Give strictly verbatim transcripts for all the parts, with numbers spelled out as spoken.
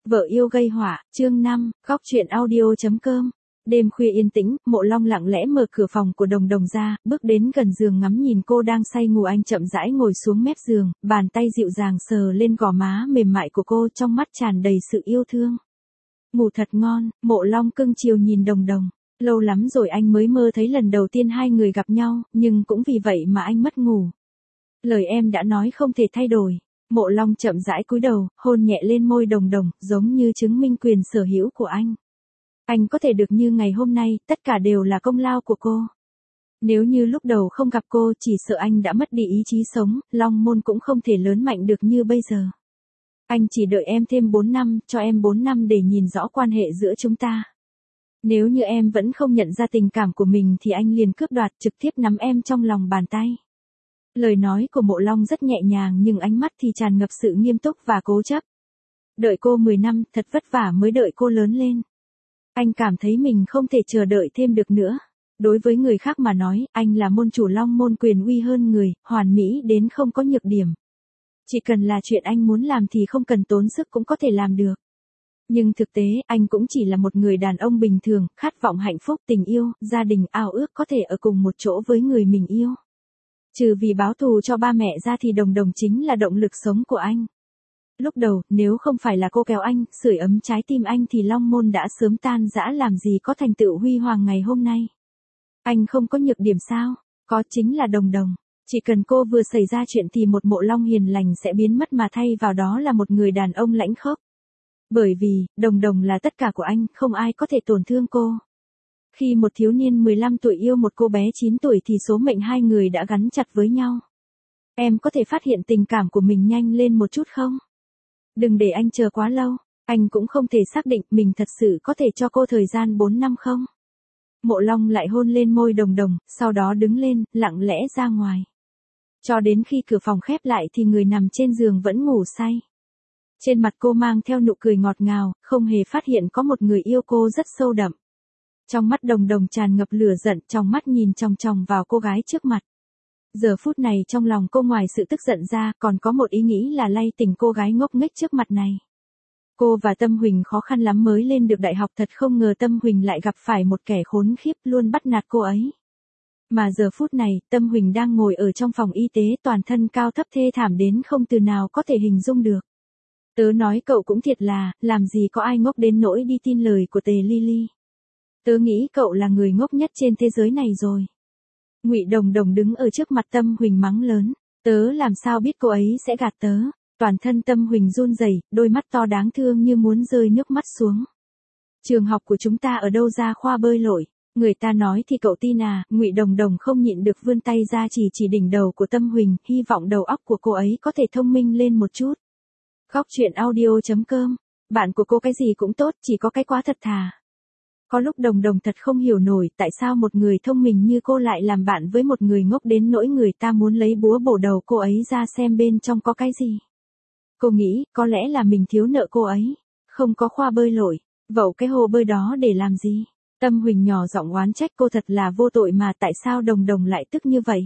Vợ yêu gây họa, chương năm, góc truyện audio.com. Đêm khuya yên tĩnh, Mộ Long lặng lẽ mở cửa phòng của Đồng Đồng ra, bước đến gần giường ngắm nhìn cô đang say ngủ. Anh chậm rãi ngồi xuống mép giường, bàn tay dịu dàng sờ lên gò má mềm mại của cô, trong mắt tràn đầy sự yêu thương. Ngủ thật ngon, Mộ Long cưng chiều nhìn Đồng Đồng. Lâu lắm rồi anh mới mơ thấy lần đầu tiên hai người gặp nhau, nhưng cũng vì vậy mà anh mất ngủ. Lời em đã nói không thể thay đổi. Mộ Long chậm rãi cúi đầu, hôn nhẹ lên môi Đồng Đồng, giống như chứng minh quyền sở hữu của anh. Anh có thể được như ngày hôm nay, tất cả đều là công lao của cô. Nếu như lúc đầu không gặp cô, chỉ sợ anh đã mất đi ý chí sống, Long Môn cũng không thể lớn mạnh được như bây giờ. Anh chỉ đợi em thêm bốn năm, cho em bốn năm để nhìn rõ quan hệ giữa chúng ta. Nếu như em vẫn không nhận ra tình cảm của mình thì anh liền cướp đoạt, trực tiếp nắm em trong lòng bàn tay. Lời nói của Mộ Long rất nhẹ nhàng nhưng ánh mắt thì tràn ngập sự nghiêm túc và cố chấp. Đợi cô mười năm, thật vất vả mới đợi cô lớn lên. Anh cảm thấy mình không thể chờ đợi thêm được nữa. Đối với người khác mà nói, anh là môn chủ Long Môn quyền uy hơn người, hoàn mỹ đến không có nhược điểm. Chỉ cần là chuyện anh muốn làm thì không cần tốn sức cũng có thể làm được. Nhưng thực tế, anh cũng chỉ là một người đàn ông bình thường, khát vọng hạnh phúc, tình yêu, gia đình, ao ước có thể ở cùng một chỗ với người mình yêu. Trừ vì báo thù cho ba mẹ ra thì Đồng Đồng chính là động lực sống của anh. Lúc đầu, nếu không phải là cô kéo anh, sưởi ấm trái tim anh thì Long Môn đã sớm tan rã, làm gì có thành tựu huy hoàng ngày hôm nay. Anh không có nhược điểm sao? Có, chính là Đồng Đồng. Chỉ cần cô vừa xảy ra chuyện thì một Mộ Long hiền lành sẽ biến mất mà thay vào đó là một người đàn ông lãnh khốc. Bởi vì, Đồng Đồng là tất cả của anh, không ai có thể tổn thương cô. Khi một thiếu niên mười lăm tuổi yêu một cô bé chín tuổi thì số mệnh hai người đã gắn chặt với nhau. Em có thể phát hiện tình cảm của mình nhanh lên một chút không? Đừng để anh chờ quá lâu, anh cũng không thể xác định mình thật sự có thể cho cô thời gian bốn năm không? Mộ Long lại hôn lên môi Đồng Đồng, sau đó đứng lên, lặng lẽ ra ngoài. Cho đến khi cửa phòng khép lại thì người nằm trên giường vẫn ngủ say. Trên mặt cô mang theo nụ cười ngọt ngào, không hề phát hiện có một người yêu cô rất sâu đậm. Trong mắt Đồng Đồng tràn ngập lửa giận, trong mắt nhìn chòng chòng vào cô gái trước mặt. Giờ phút này trong lòng cô ngoài sự tức giận ra, còn có một ý nghĩ là lay tỉnh cô gái ngốc nghếch trước mặt này. Cô và Tâm Huỳnh khó khăn lắm mới lên được đại học, thật không ngờ Tâm Huỳnh lại gặp phải một kẻ khốn khiếp luôn bắt nạt cô ấy. Mà giờ phút này, Tâm Huỳnh đang ngồi ở trong phòng y tế, toàn thân cao thấp thê thảm đến không từ nào có thể hình dung được. Tớ nói cậu cũng thiệt là, làm gì có ai ngốc đến nỗi đi tin lời của Tề Lily. Tớ nghĩ cậu là người ngốc nhất trên thế giới này rồi. Ngụy Đồng Đồng đứng ở trước mặt Tâm Huỳnh mắng lớn, tớ làm sao biết cô ấy sẽ gạt tớ. Toàn thân Tâm Huỳnh run rẩy, đôi mắt to đáng thương như muốn rơi nước mắt xuống. Trường học của chúng ta ở đâu ra khoa bơi lội, người ta nói thì cậu tin à? Ngụy Đồng Đồng không nhịn được vươn tay ra chỉ chỉ đỉnh đầu của Tâm Huỳnh, hy vọng đầu óc của cô ấy có thể thông minh lên một chút. Góc truyện audio.com, bạn của cô cái gì cũng tốt, chỉ có cái quá thật thà. Có lúc Đồng Đồng thật không hiểu nổi tại sao một người thông minh như cô lại làm bạn với một người ngốc đến nỗi người ta muốn lấy búa bổ đầu cô ấy ra xem bên trong có cái gì. Cô nghĩ, có lẽ là mình thiếu nợ cô ấy, không có khoa bơi lội, vậu cái hồ bơi đó để làm gì. Tâm Huỳnh nhỏ giọng oán trách cô thật là vô tội mà tại sao Đồng Đồng lại tức như vậy.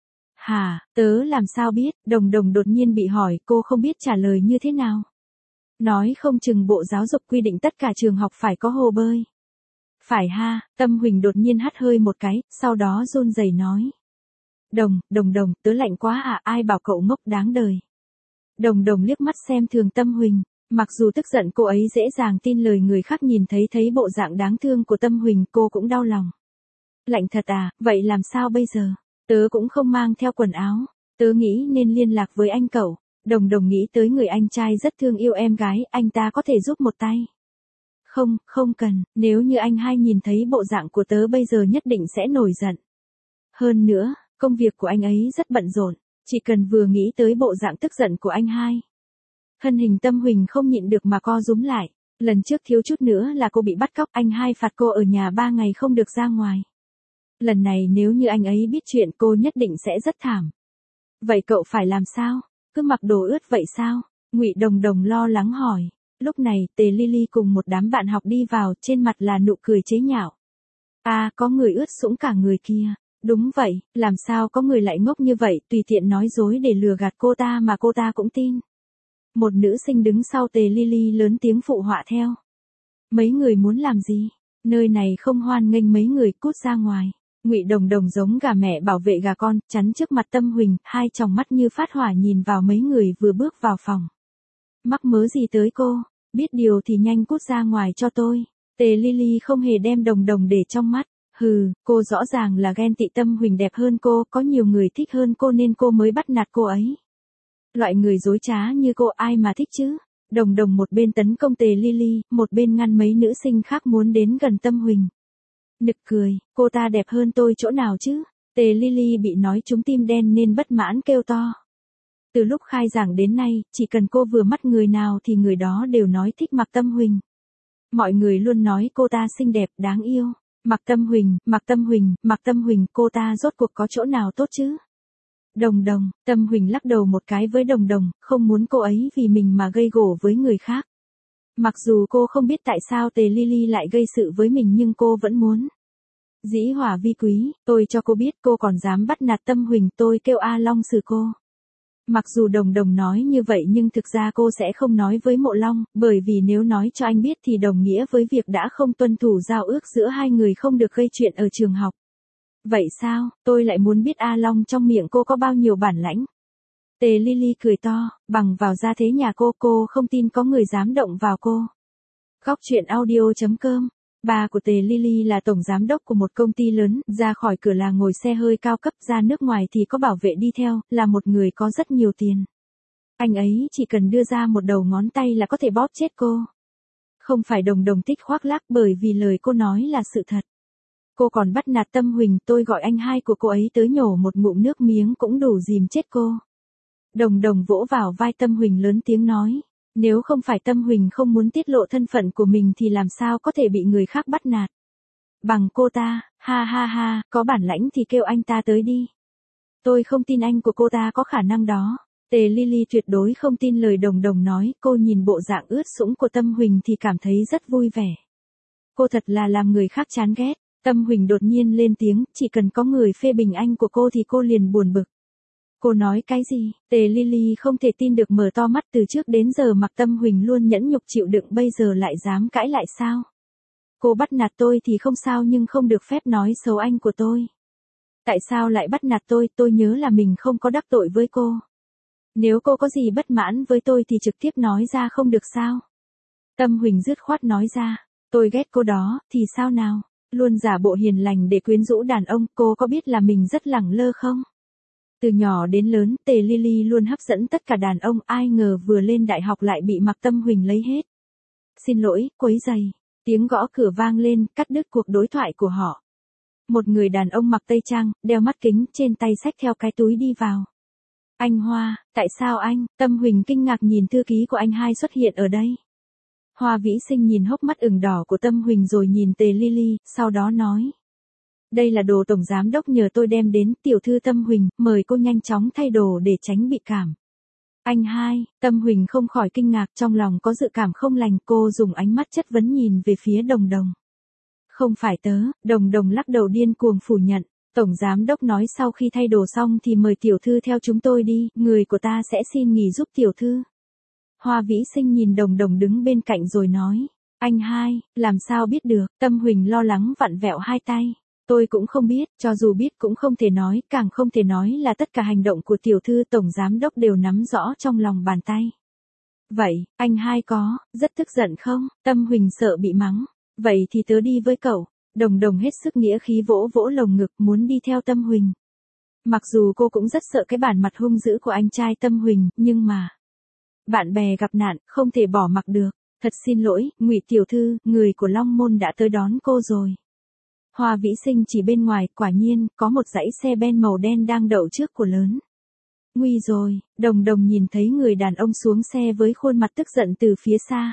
Hà, tớ làm sao biết, Đồng Đồng đột nhiên bị hỏi, cô không biết trả lời như thế nào. Nói không chừng Bộ Giáo dục quy định tất cả trường học phải có hồ bơi. Phải ha, Tâm Huỳnh đột nhiên hắt hơi một cái, sau đó run rẩy nói. Đồng, Đồng Đồng, tớ lạnh quá à, ai bảo cậu ngốc đáng đời. Đồng Đồng liếc mắt xem thường Tâm Huỳnh, mặc dù tức giận cô ấy dễ dàng tin lời người khác, nhìn thấy thấy bộ dạng đáng thương của Tâm Huỳnh cô cũng đau lòng. Lạnh thật à, vậy làm sao bây giờ? Tớ cũng không mang theo quần áo, tớ nghĩ nên liên lạc với anh cậu. Đồng Đồng nghĩ tới người anh trai rất thương yêu em gái, anh ta có thể giúp một tay. Không, không cần, nếu như anh hai nhìn thấy bộ dạng của tớ bây giờ nhất định sẽ nổi giận. Hơn nữa, công việc của anh ấy rất bận rộn, chỉ cần vừa nghĩ tới bộ dạng tức giận của anh hai. Thân hình Tâm Huỳnh không nhịn được mà co rúm lại, lần trước thiếu chút nữa là cô bị bắt cóc, anh hai phạt cô ở nhà ba ngày không được ra ngoài. Lần này nếu như anh ấy biết chuyện cô nhất định sẽ rất thảm. Vậy cậu phải làm sao? Cứ mặc đồ ướt vậy sao? Ngụy Đồng Đồng lo lắng hỏi. Lúc này, Tề Lily cùng một đám bạn học đi vào, trên mặt là nụ cười chế nhạo. À, có người ướt sũng cả người kia. Đúng vậy, làm sao có người lại ngốc như vậy, tùy tiện nói dối để lừa gạt cô ta mà cô ta cũng tin. Một nữ sinh đứng sau Tề Lily lớn tiếng phụ họa theo. Mấy người muốn làm gì? Nơi này không hoan nghênh mấy người, cút ra ngoài. Ngụy Đồng Đồng giống gà mẹ bảo vệ gà con, chắn trước mặt Tâm Huỳnh, hai tròng mắt như phát hỏa nhìn vào mấy người vừa bước vào phòng. Mắc mớ gì tới cô, biết điều thì nhanh cút ra ngoài cho tôi. Tề Lily không hề đem Đồng Đồng để trong mắt. Hừ, cô rõ ràng là ghen tị Tâm Huỳnh đẹp hơn cô, có nhiều người thích hơn cô nên cô mới bắt nạt cô ấy. Loại người dối trá như cô ai mà thích chứ? Đồng Đồng một bên tấn công Tề Lily, một bên ngăn mấy nữ sinh khác muốn đến gần Tâm Huỳnh. Nực cười, cô ta đẹp hơn tôi chỗ nào chứ? Tề Lily bị nói trúng tim đen nên bất mãn kêu to. Từ lúc khai giảng đến nay, chỉ cần cô vừa mắt người nào thì người đó đều nói thích Mạc Tâm Huỳnh. Mọi người luôn nói cô ta xinh đẹp, đáng yêu. Mạc Tâm Huỳnh, Mạc Tâm Huỳnh, Mạc Tâm Huỳnh, cô ta rốt cuộc có chỗ nào tốt chứ? Đồng Đồng, Tâm Huỳnh lắc đầu một cái với Đồng Đồng, không muốn cô ấy vì mình mà gây gổ với người khác. Mặc dù cô không biết tại sao Tề Lily lại gây sự với mình nhưng cô vẫn muốn. Dĩ hòa vi quý, tôi cho cô biết cô còn dám bắt nạt Tâm Huỳnh, tôi kêu A Long xử cô. Mặc dù Đồng Đồng nói như vậy nhưng thực ra cô sẽ không nói với Mộ Long, bởi vì nếu nói cho anh biết thì đồng nghĩa với việc đã không tuân thủ giao ước giữa hai người không được gây chuyện ở trường học. Vậy sao, tôi lại muốn biết A Long trong miệng cô có bao nhiêu bản lãnh. Tề Lily cười to, bằng vào gia thế nhà cô, cô không tin có người dám động vào cô. Góc truyện audio chấm com. Bà của Tề Lily là tổng giám đốc của một công ty lớn, ra khỏi cửa là ngồi xe hơi cao cấp, ra nước ngoài thì có bảo vệ đi theo, là một người có rất nhiều tiền. Anh ấy chỉ cần đưa ra một đầu ngón tay là có thể bóp chết cô. Không phải Đồng Đồng thích khoác lác bởi vì lời cô nói là sự thật. Cô còn bắt nạt Tâm Huỳnh, tôi gọi anh hai của cô ấy tới nhổ một ngụm nước miếng cũng đủ dìm chết cô. Đồng Đồng vỗ vào vai Tâm Huỳnh lớn tiếng nói. Nếu không phải Tâm Huỳnh không muốn tiết lộ thân phận của mình thì làm sao có thể bị người khác bắt nạt. Bằng cô ta, ha ha ha, có bản lãnh thì kêu anh ta tới đi. Tôi không tin anh của cô ta có khả năng đó. Tề Lily tuyệt đối không tin lời Đồng Đồng nói, cô nhìn bộ dạng ướt sũng của Tâm Huỳnh thì cảm thấy rất vui vẻ. Cô thật là làm người khác chán ghét. Tâm Huỳnh đột nhiên lên tiếng, chỉ cần có người phê bình anh của cô thì cô liền buồn bực. Cô nói cái gì? Tề Lily không thể tin được, mở to mắt, từ trước đến giờ Mạc Tâm Huỳnh luôn nhẫn nhục chịu đựng, bây giờ lại dám cãi lại sao? Cô bắt nạt tôi thì không sao nhưng không được phép nói xấu anh của tôi. Tại sao lại bắt nạt tôi? Tôi nhớ là mình không có đắc tội với cô. Nếu cô có gì bất mãn với tôi thì trực tiếp nói ra không được sao? Tâm Huỳnh dứt khoát nói ra. Tôi ghét cô đó, thì sao nào? Luôn giả bộ hiền lành để quyến rũ đàn ông, cô có biết là mình rất lẳng lơ không? Từ nhỏ đến lớn, Tề Lily luôn hấp dẫn tất cả đàn ông, ai ngờ vừa lên đại học lại bị Mạc Tâm Huỳnh lấy hết. Xin lỗi, quấy rầy. Tiếng gõ cửa vang lên, cắt đứt cuộc đối thoại của họ. Một người đàn ông mặc tây trang, đeo mắt kính, trên tay xách theo cái túi đi vào. Anh Hoa, tại sao anh? Tâm Huỳnh kinh ngạc nhìn thư ký của anh hai xuất hiện ở đây. Hoa Vĩ Sinh nhìn hốc mắt ửng đỏ của Tâm Huỳnh rồi nhìn Tề Lily, sau đó nói. Đây là đồ tổng giám đốc nhờ tôi đem đến, tiểu thư Tâm Huỳnh, mời cô nhanh chóng thay đồ để tránh bị cảm. Anh hai, Tâm Huỳnh không khỏi kinh ngạc, trong lòng có dự cảm không lành, cô dùng ánh mắt chất vấn nhìn về phía Đồng Đồng. Không phải tớ, Đồng Đồng lắc đầu điên cuồng phủ nhận. Tổng giám đốc nói sau khi thay đồ xong thì mời tiểu thư theo chúng tôi đi, người của ta sẽ xin nghỉ giúp tiểu thư. Hoa Vĩ Sinh nhìn Đồng Đồng đứng bên cạnh rồi nói. Anh hai, làm sao biết được? Tâm Huỳnh lo lắng vặn vẹo hai tay. Tôi cũng không biết, cho dù biết cũng không thể nói, càng không thể nói là tất cả hành động của tiểu thư tổng giám đốc đều nắm rõ trong lòng bàn tay. Vậy, anh hai có, rất tức giận không? Tâm Huỳnh sợ bị mắng. Vậy thì tớ đi với cậu. Đồng Đồng hết sức nghĩa khí vỗ vỗ lồng ngực muốn đi theo Tâm Huỳnh. Mặc dù cô cũng rất sợ cái bản mặt hung dữ của anh trai Tâm Huỳnh, nhưng mà... Bạn bè gặp nạn, không thể bỏ mặc được. Thật xin lỗi, Ngụy tiểu thư, người của Long Môn đã tới đón cô rồi. Hoa Vĩ Sinh chỉ bên ngoài, quả nhiên, có một dãy xe ben màu đen đang đậu trước của lớn. Nguy rồi, Đồng Đồng nhìn thấy người đàn ông xuống xe với khuôn mặt tức giận từ phía xa.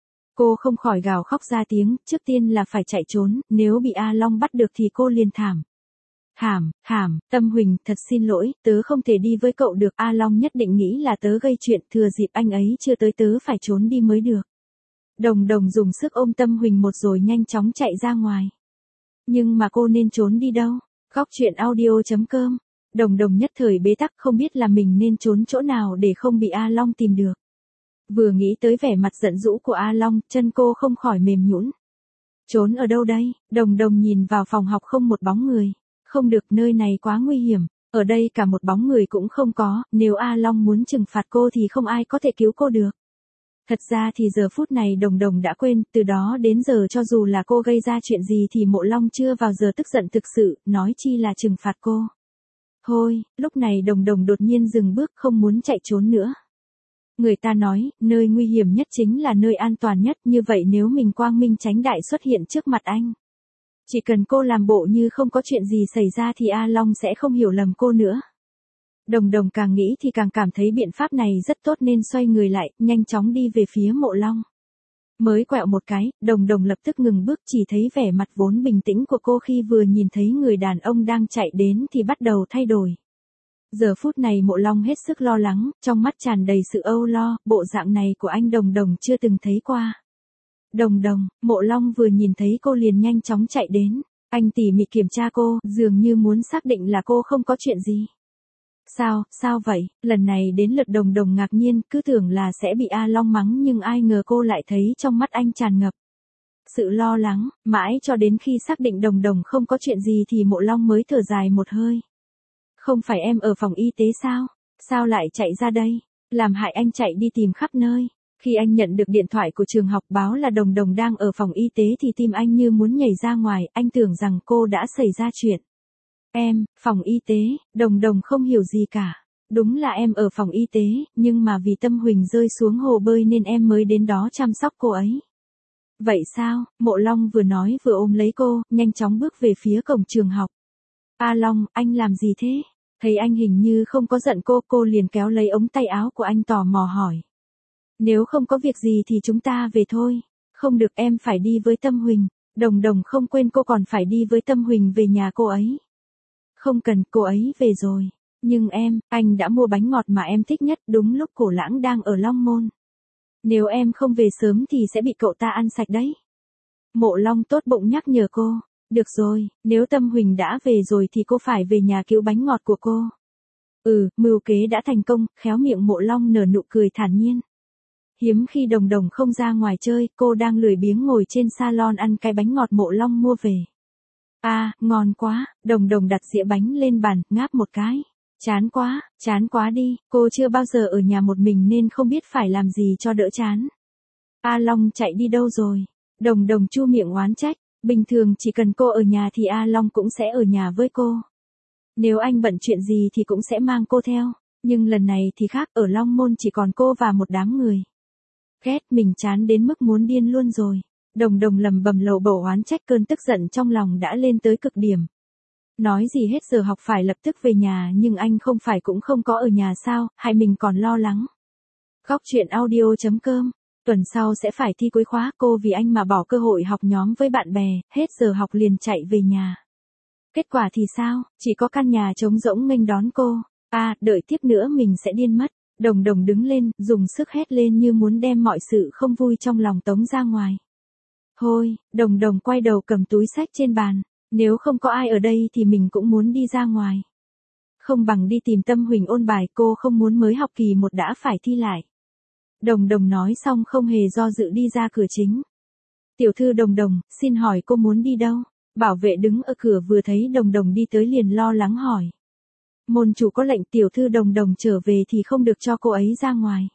Cô không khỏi gào khóc ra tiếng, trước tiên là phải chạy trốn, nếu bị A Long bắt được thì cô liền thảm. Thảm, thảm, Tâm Huỳnh, thật xin lỗi, tớ không thể đi với cậu được, A Long nhất định nghĩ là tớ gây chuyện, thừa dịp anh ấy chưa tới tớ phải trốn đi mới được. Đồng Đồng dùng sức ôm Tâm Huỳnh một rồi nhanh chóng chạy ra ngoài. Nhưng mà cô nên trốn đi đâu? Góc truyện audio chấm com. Đồng Đồng nhất thời bế tắc không biết là mình nên trốn chỗ nào để không bị A Long tìm được. Vừa nghĩ tới vẻ mặt giận dữ của A Long, chân cô không khỏi mềm nhũn. Trốn ở đâu đây? Đồng Đồng nhìn vào phòng học không một bóng người. Không được, nơi này quá nguy hiểm. Ở đây cả một bóng người cũng không có, nếu A Long muốn trừng phạt cô thì không ai có thể cứu cô được. Thật ra thì giờ phút này Đồng Đồng đã quên, từ đó đến giờ cho dù là cô gây ra chuyện gì thì Mộ Long chưa vào giờ tức giận thực sự, nói chi là trừng phạt cô. Thôi, lúc này Đồng Đồng đột nhiên dừng bước, không muốn chạy trốn nữa. Người ta nói, nơi nguy hiểm nhất chính là nơi an toàn nhất, như vậy nếu mình quang minh chánh đại xuất hiện trước mặt anh. Chỉ cần cô làm bộ như không có chuyện gì xảy ra thì A Long sẽ không hiểu lầm cô nữa. Đồng Đồng càng nghĩ thì càng cảm thấy biện pháp này rất tốt nên xoay người lại, nhanh chóng đi về phía Mộ Long. Mới quẹo một cái, Đồng Đồng lập tức ngừng bước, chỉ thấy vẻ mặt vốn bình tĩnh của cô khi vừa nhìn thấy người đàn ông đang chạy đến thì bắt đầu thay đổi. Giờ phút này Mộ Long hết sức lo lắng, trong mắt tràn đầy sự âu lo, bộ dạng này của anh Đồng Đồng chưa từng thấy qua. Đồng Đồng, Mộ Long vừa nhìn thấy cô liền nhanh chóng chạy đến, anh tỉ mỉ kiểm tra cô, dường như muốn xác định là cô không có chuyện gì. Sao, sao vậy? Lần này đến lượt Đồng Đồng ngạc nhiên, cứ tưởng là sẽ bị A Long mắng nhưng ai ngờ cô lại thấy trong mắt anh tràn ngập sự lo lắng, mãi cho đến khi xác định Đồng Đồng không có chuyện gì thì Mộ Long mới thở dài một hơi. Không phải em ở phòng y tế sao? Sao lại chạy ra đây? Làm hại anh chạy đi tìm khắp nơi. Khi anh nhận được điện thoại của trường học báo là Đồng Đồng đang ở phòng y tế thì tim anh như muốn nhảy ra ngoài, anh tưởng rằng cô đã xảy ra chuyện. Em, phòng y tế, Đồng Đồng không hiểu gì cả. Đúng là em ở phòng y tế, nhưng mà vì Tâm Huỳnh rơi xuống hồ bơi nên em mới đến đó chăm sóc cô ấy. Vậy sao? Mộ Long vừa nói vừa ôm lấy cô, nhanh chóng bước về phía cổng trường học. A Long, anh làm gì thế? Thấy anh hình như không có giận cô, cô liền kéo lấy ống tay áo của anh tò mò hỏi. Nếu không có việc gì thì chúng ta về thôi. Không được, em phải đi với Tâm Huỳnh. Đồng Đồng không quên cô còn phải đi với Tâm Huỳnh về nhà cô ấy. Không cần, cô ấy về rồi. Nhưng em, anh đã mua bánh ngọt mà em thích nhất, đúng lúc Cổ Lãng đang ở Long Môn. Nếu em không về sớm thì sẽ bị cậu ta ăn sạch đấy. Mộ Long tốt bụng nhắc nhở cô. Được rồi, nếu Tâm Huỳnh đã về rồi thì cô phải về nhà cứu bánh ngọt của cô. Ừ, mưu kế đã thành công, khéo miệng Mộ Long nở nụ cười thản nhiên. Hiếm khi Đồng Đồng không ra ngoài chơi, cô đang lười biếng ngồi trên salon ăn cái bánh ngọt Mộ Long mua về. À, ngon quá, Đồng Đồng đặt dĩa bánh lên bàn, ngáp một cái. Chán quá, chán quá đi, cô chưa bao giờ ở nhà một mình nên không biết phải làm gì cho đỡ chán. A Long chạy đi đâu rồi? Đồng Đồng chu miệng oán trách. Bình thường chỉ cần cô ở nhà thì A Long cũng sẽ ở nhà với cô. Nếu anh bận chuyện gì thì cũng sẽ mang cô theo. Nhưng lần này thì khác, ở Long Môn chỉ còn cô và một đám người. Ghét, mình chán đến mức muốn điên luôn rồi. Đồng Đồng lầm bầm lầu bầu oán trách, cơn tức giận trong lòng đã lên tới cực điểm. Nói gì hết, giờ học phải lập tức về nhà nhưng anh không phải cũng không có ở nhà sao, hay mình còn lo lắng. Góc truyện audio chấm com. Tuần sau sẽ phải thi cuối khóa, cô vì anh mà bỏ cơ hội học nhóm với bạn bè, hết giờ học liền chạy về nhà. Kết quả thì sao, chỉ có căn nhà trống rỗng nghênh đón cô. À, đợi tiếp nữa mình sẽ điên mất. Đồng Đồng đứng lên, dùng sức hét lên như muốn đem mọi sự không vui trong lòng tống ra ngoài. Thôi, Đồng Đồng quay đầu cầm túi xách trên bàn. Nếu không có ai ở đây thì mình cũng muốn đi ra ngoài. Không bằng đi tìm Tâm Huỳnh ôn bài, cô không muốn mới học kỳ một đã phải thi lại. Đồng Đồng nói xong không hề do dự đi ra cửa chính. Tiểu thư Đồng Đồng, xin hỏi cô muốn đi đâu? Bảo vệ đứng ở cửa vừa thấy Đồng Đồng đi tới liền lo lắng hỏi. Môn chủ có lệnh tiểu thư Đồng Đồng trở về thì không được cho cô ấy ra ngoài.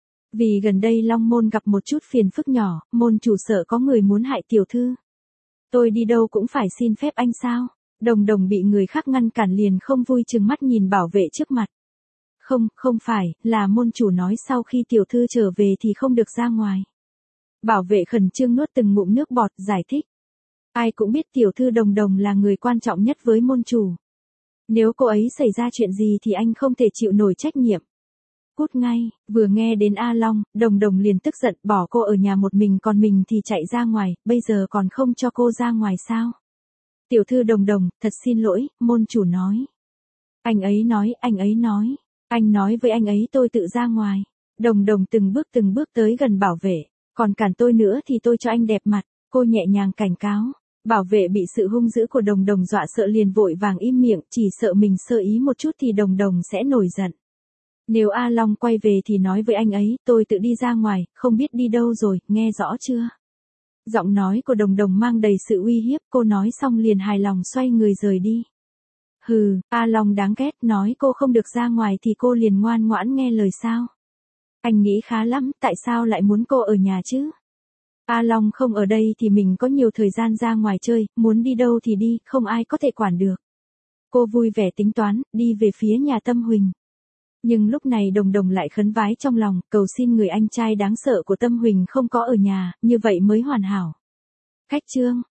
Vì gần đây Long Môn gặp một chút phiền phức nhỏ, môn chủ sợ có người muốn hại tiểu thư. Tôi đi đâu cũng phải xin phép anh sao? Đồng Đồng bị người khác ngăn cản liền không vui chừng mắt nhìn bảo vệ trước mặt. Không, không phải, là môn chủ nói sau khi tiểu thư trở về thì không được ra ngoài. Bảo vệ khẩn trương nuốt từng ngụm nước bọt, giải thích. Ai cũng biết tiểu thư Đồng Đồng là người quan trọng nhất với môn chủ. Nếu cô ấy xảy ra chuyện gì thì anh không thể chịu nổi trách nhiệm. Cút ngay, vừa nghe đến A Long, Đồng Đồng liền tức giận, bỏ cô ở nhà một mình còn mình thì chạy ra ngoài, bây giờ còn không cho cô ra ngoài sao? Tiểu thư Đồng Đồng, thật xin lỗi, môn chủ nói. Anh ấy nói, anh ấy nói. Anh nói với anh ấy tôi tự ra ngoài. Đồng Đồng từng bước từng bước tới gần bảo vệ. Còn cản tôi nữa thì tôi cho anh đẹp mặt. Cô nhẹ nhàng cảnh cáo. Bảo vệ bị sự hung dữ của Đồng Đồng dọa sợ liền vội vàng im miệng. Chỉ sợ mình sơ ý một chút thì Đồng Đồng sẽ nổi giận. Nếu A Long quay về thì nói với anh ấy, tôi tự đi ra ngoài, không biết đi đâu rồi, nghe rõ chưa? Giọng nói của Đồng Đồng mang đầy sự uy hiếp, cô nói xong liền hài lòng xoay người rời đi. Hừ, A Long đáng ghét, nói cô không được ra ngoài thì cô liền ngoan ngoãn nghe lời sao? Anh nghĩ khá lắm, tại sao lại muốn cô ở nhà chứ? A Long không ở đây thì mình có nhiều thời gian ra ngoài chơi, muốn đi đâu thì đi, không ai có thể quản được. Cô vui vẻ tính toán, đi về phía nhà Tâm Huỳnh. Nhưng lúc này Đồng Đồng lại khấn vái trong lòng, cầu xin người anh trai đáng sợ của Tâm Huỳnh không có ở nhà, như vậy mới hoàn hảo. Khách trương.